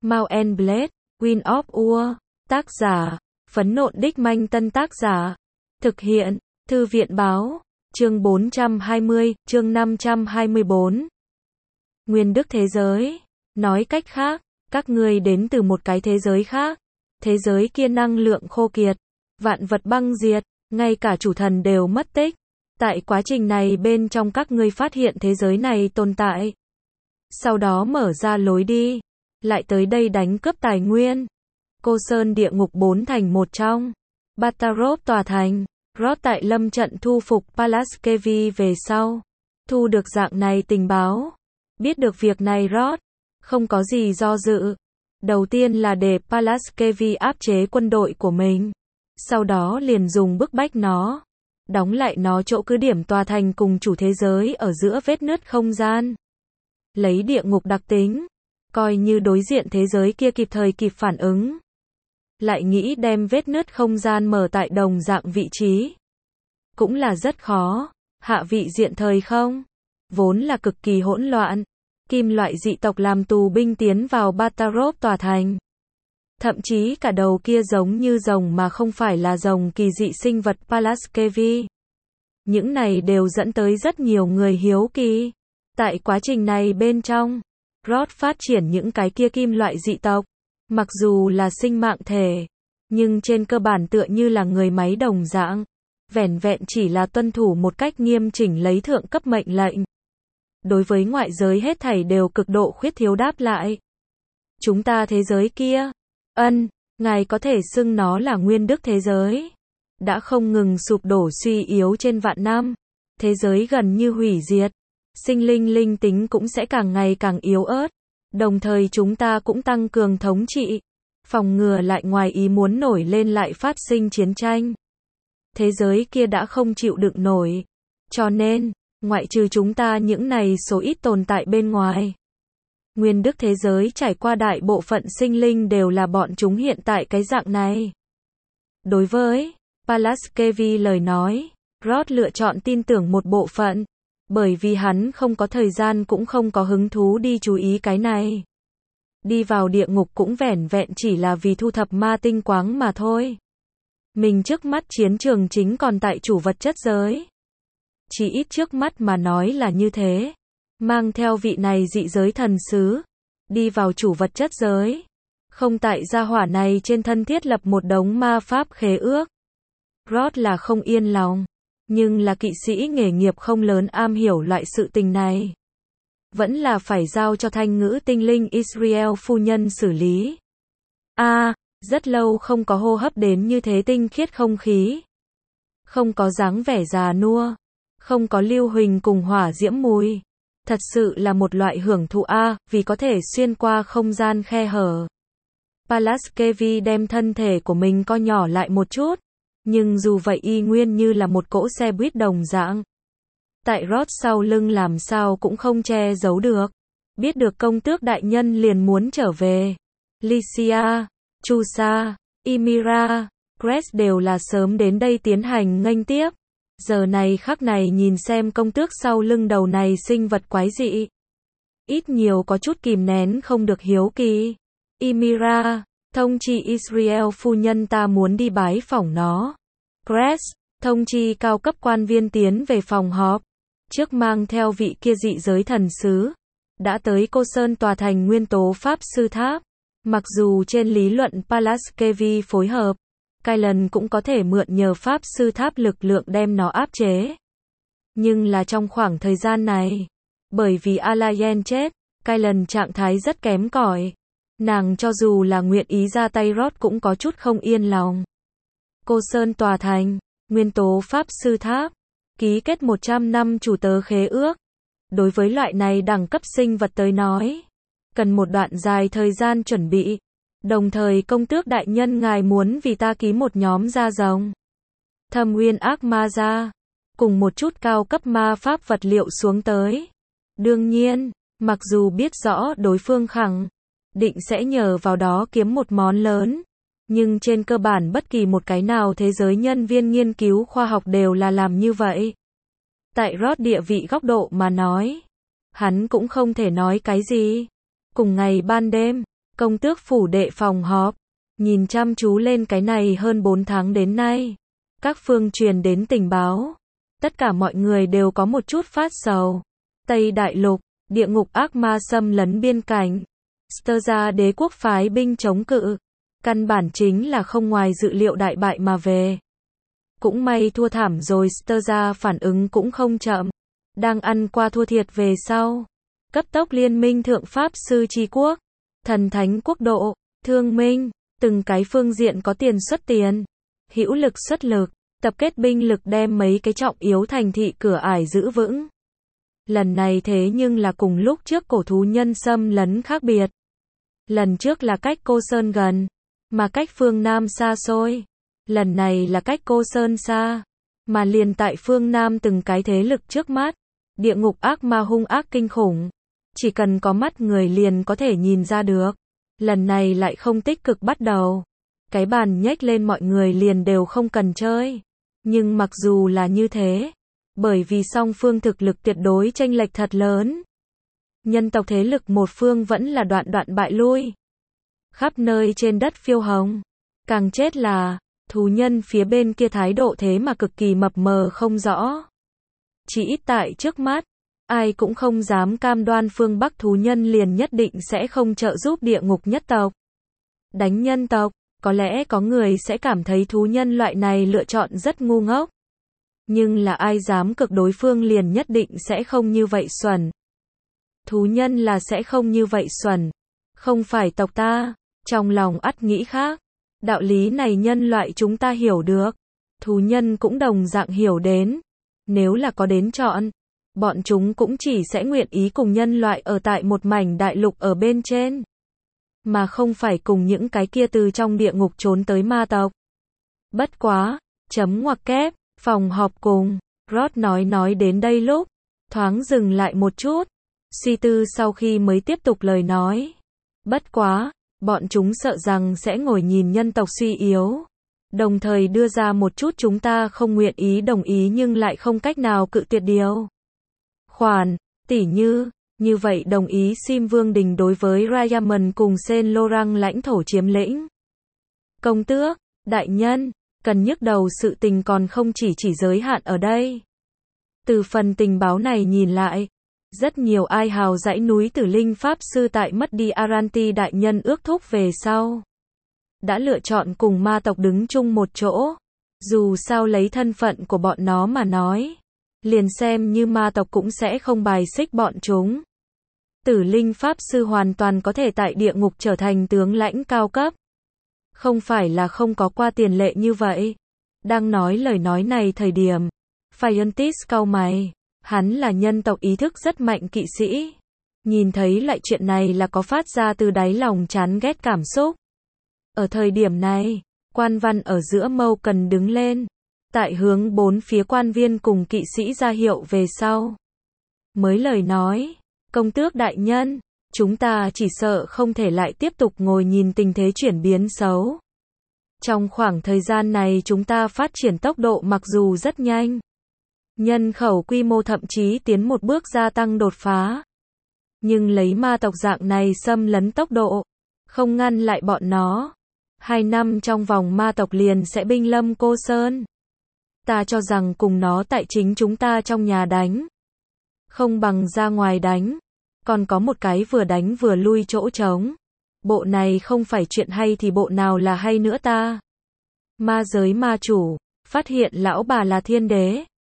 Mount and Blade, Wind of War, tác giả, Phấn Nộn Đích Manh Tân tác giả, thực hiện, Thư viện Báo, chương 420, chương 524. Nguyên đức thế giới, nói cách khác, các ngươi đến từ một cái thế giới khác, thế giới kia năng lượng khô kiệt, vạn vật băng diệt, ngay cả chủ thần đều mất tích. Tại quá trình này bên trong các ngươi phát hiện thế giới này tồn tại. Sau đó mở ra lối đi, lại tới đây đánh cướp tài nguyên. Cô Sơn địa ngục 4 thành một trong. Batarop tòa thành. Rod tại lâm trận thu phục Palaskevi về sau. Thu được dạng này tình báo. Biết được việc này Rod không có gì do dự. Đầu tiên là để Palaskevi áp chế quân đội của mình. Sau đó liền dùng bức bách nó. Đóng lại nó chỗ cứ điểm tòa thành cùng chủ thế giới ở giữa vết nứt không gian. Lấy địa ngục đặc tính. Coi như đối diện thế giới kia kịp thời kịp phản ứng. Lại nghĩ đem vết nứt không gian mở tại đồng dạng vị trí. Cũng là rất khó. Hạ vị diện thời không. Vốn là cực kỳ hỗn loạn. Kim loại dị tộc làm tù binh tiến vào Batarop tòa thành. Thậm chí cả đầu kia giống như rồng mà không phải là rồng kỳ dị sinh vật Palaskevi. Những này đều dẫn tới rất nhiều người hiếu kỳ. Tại quá trình này bên trong, Rod phát triển những cái kia kim loại dị tộc. Mặc dù là sinh mạng thể, nhưng trên cơ bản tựa như là người máy đồng dạng. Vẻn vẹn chỉ là tuân thủ một cách nghiêm chỉnh lấy thượng cấp mệnh lệnh. Đối với ngoại giới hết thảy đều cực độ khuyết thiếu đáp lại. Chúng ta thế giới kia. Ngài có thể xưng nó là nguyên đức thế giới. Đã không ngừng sụp đổ suy yếu trên vạn năm. Thế giới gần như hủy diệt. Sinh linh linh tính cũng sẽ càng ngày càng yếu ớt. Đồng thời chúng ta cũng tăng cường thống trị. Phòng ngừa lại ngoài ý muốn nổi lên lại phát sinh chiến tranh. Thế giới kia đã không chịu đựng nổi. Cho nên, ngoại trừ chúng ta những này số ít tồn tại bên ngoài. Nguyên đức thế giới trải qua đại bộ phận sinh linh đều là bọn chúng hiện tại cái dạng này. Đối với Palaskevi lời nói, Rod lựa chọn tin tưởng một bộ phận, bởi vì hắn không có thời gian cũng không có hứng thú đi chú ý cái này. Đi vào địa ngục cũng vẻn vẹn chỉ là vì thu thập ma tinh quáng mà thôi. Mình trước mắt chiến trường chính còn tại chủ vật chất giới. Chỉ ít trước mắt mà nói là như thế. Mang theo vị này dị giới thần sứ, đi vào chủ vật chất giới. Không tại gia hỏa này trên thân thiết lập một đống ma pháp khế ước. Rod là không yên lòng, nhưng là kỵ sĩ nghề nghiệp không lớn am hiểu loại sự tình này. Vẫn là phải giao cho thanh ngữ tinh linh Israel phu nhân xử lý. Rất lâu không có hô hấp đến như thế tinh khiết không khí. Không có dáng vẻ già nua. Không có lưu huỳnh cùng hỏa diễm mùi. Thật sự là một loại hưởng thụ vì có thể xuyên qua không gian khe hở. Palaskevi đem thân thể của mình co nhỏ lại một chút. Nhưng dù vậy y nguyên như là một cỗ xe buýt đồng dạng. Tại Rod sau lưng làm sao cũng không che giấu được. Biết được công tước đại nhân liền muốn trở về. Lycia, Chusa, Ymira, Crest đều là sớm đến đây tiến hành nghênh tiếp. Giờ này khắc này nhìn xem công tước sau lưng đầu này sinh vật quái dị. Ít nhiều có chút kìm nén không được hiếu kỳ. Ymira, thông chi Israel phu nhân ta muốn đi bái phỏng nó. Crest, thông chi cao cấp quan viên tiến về phòng họp. Trước mang theo vị kia dị giới thần sứ. Đã tới Cô Sơn tòa thành nguyên tố pháp sư tháp. Mặc dù trên lý luận Palaskevi phối hợp. Kylan cũng có thể mượn nhờ pháp sư tháp lực lượng đem nó áp chế. Nhưng là trong khoảng thời gian này, bởi vì Alayen chết, Kylan trạng thái rất kém cỏi. Nàng cho dù là nguyện ý ra tay Rod cũng có chút không yên lòng. Cô Sơn tòa thành, nguyên tố pháp sư tháp, ký kết 100 năm chủ tớ khế ước. Đối với loại này đẳng cấp sinh vật tới nói, cần một đoạn dài thời gian chuẩn bị. Đồng thời công tước đại nhân ngài muốn vì ta ký một nhóm da rồng. Thâm nguyên ác ma da. Cùng một chút cao cấp ma pháp vật liệu xuống tới. Đương nhiên, mặc dù biết rõ đối phương khẳng định sẽ nhờ vào đó kiếm một món lớn. Nhưng trên cơ bản bất kỳ một cái nào thế giới nhân viên nghiên cứu khoa học đều là làm như vậy. Tại Rod địa vị góc độ mà nói. Hắn cũng không thể nói cái gì. Cùng ngày ban đêm. Công tước phủ đệ phòng họp, nhìn chăm chú lên cái này hơn 4 tháng đến nay. Các phương truyền đến tình báo. Tất cả mọi người đều có một chút phát sầu. Tây Đại Lục, địa ngục ác ma xâm lấn biên cảnh. Sterza đế quốc phái binh chống cự. Căn bản chính là không ngoài dự liệu đại bại mà về. Cũng may thua thảm rồi, Sterza phản ứng cũng không chậm. Đang ăn qua thua thiệt về sau. Cấp tốc liên minh thượng pháp sư tri quốc, thần thánh quốc độ, thương minh, từng cái phương diện có tiền xuất tiền, hữu lực xuất lực, tập kết binh lực đem mấy cái trọng yếu thành thị cửa ải giữ vững. Lần này thế nhưng là cùng lúc trước cổ thú nhân xâm lấn khác biệt. Lần trước là cách Cô Sơn gần, mà cách phương Nam xa xôi. Lần này là cách Cô Sơn xa, mà liền tại phương Nam từng cái thế lực trước mắt. Địa ngục ác ma hung ác kinh khủng. Chỉ cần có mắt người liền có thể nhìn ra được. Lần này lại không tích cực bắt đầu. Cái bàn nhếch lên mọi người liền đều không cần chơi. Nhưng mặc dù là như thế, bởi vì song phương thực lực tuyệt đối chênh lệch thật lớn. Nhân tộc thế lực một phương vẫn là đoạn đoạn bại lui. Khắp nơi trên đất phiêu hồng. Càng chết là, thú nhân phía bên kia thái độ thế mà cực kỳ mập mờ không rõ. Chỉ ít tại trước mắt, ai cũng không dám cam đoan phương Bắc thú nhân liền nhất định sẽ không trợ giúp địa ngục nhất tộc. Đánh nhân tộc, có lẽ có người sẽ cảm thấy thú nhân loại này lựa chọn rất ngu ngốc. Nhưng là ai dám cực đối phương liền nhất định sẽ không như vậy xuẩn. Thú nhân là sẽ không như vậy xuẩn. Không phải tộc ta, trong lòng ắt nghĩ khác. Đạo lý này nhân loại chúng ta hiểu được. Thú nhân cũng đồng dạng hiểu đến. Nếu là có đến chọn, bọn chúng cũng chỉ sẽ nguyện ý cùng nhân loại ở tại một mảnh đại lục ở bên trên. Mà không phải cùng những cái kia từ trong địa ngục trốn tới ma tộc. Bất quá, chấm ngoặc kép, phòng họp cùng, Rod nói đến đây lúc, thoáng dừng lại một chút, suy tư sau khi mới tiếp tục lời nói. Bất quá, bọn chúng sợ rằng sẽ ngồi nhìn nhân tộc suy yếu. Đồng thời đưa ra một chút chúng ta không nguyện ý đồng ý nhưng lại không cách nào cự tuyệt điều. Khoản, tỉ như vậy đồng ý Sim Vương Đình đối với Rayaman cùng Saint Laurent lãnh thổ chiếm lĩnh. Công tước, đại nhân, cần nhức đầu sự tình còn không chỉ giới hạn ở đây. Từ phần tình báo này nhìn lại, rất nhiều ai hào dãy núi Tử Linh Pháp Sư tại mất đi Aranti đại nhân ước thúc về sau. Đã lựa chọn cùng ma tộc đứng chung một chỗ. Dù sao lấy thân phận của bọn nó mà nói. Liền xem như ma tộc cũng sẽ không bài xích bọn chúng. Tử Linh Pháp Sư hoàn toàn có thể tại địa ngục trở thành tướng lãnh cao cấp. Không phải là không có qua tiền lệ như vậy. Đang nói lời nói này thời điểm. Phaeontis cau mày. Hắn là nhân tộc ý thức rất mạnh kỵ sĩ. Nhìn thấy lại chuyện này là có phát ra từ đáy lòng chán ghét cảm xúc. Ở thời điểm này, quan văn ở giữa mâu cần đứng lên. Tại hướng bốn phía quan viên cùng kỵ sĩ ra hiệu về sau. Mới lời nói, công tước đại nhân, chúng ta chỉ sợ không thể lại tiếp tục ngồi nhìn tình thế chuyển biến xấu. Trong khoảng thời gian này chúng ta phát triển tốc độ mặc dù rất nhanh. Nhân khẩu quy mô thậm chí tiến một bước gia tăng đột phá. Nhưng lấy ma tộc dạng này xâm lấn tốc độ, không ngăn lại bọn nó. 2 năm trong vòng ma tộc liền sẽ binh lâm Cô Sơn. Ta cho rằng cùng nó tại chính chúng ta trong nhà đánh. Không bằng ra ngoài đánh. Còn có một cái vừa đánh vừa lui chỗ trống. Bộ này không phải chuyện hay thì bộ nào là hay nữa ta. Ma giới ma chủ, phát hiện lão bà là thiên đế.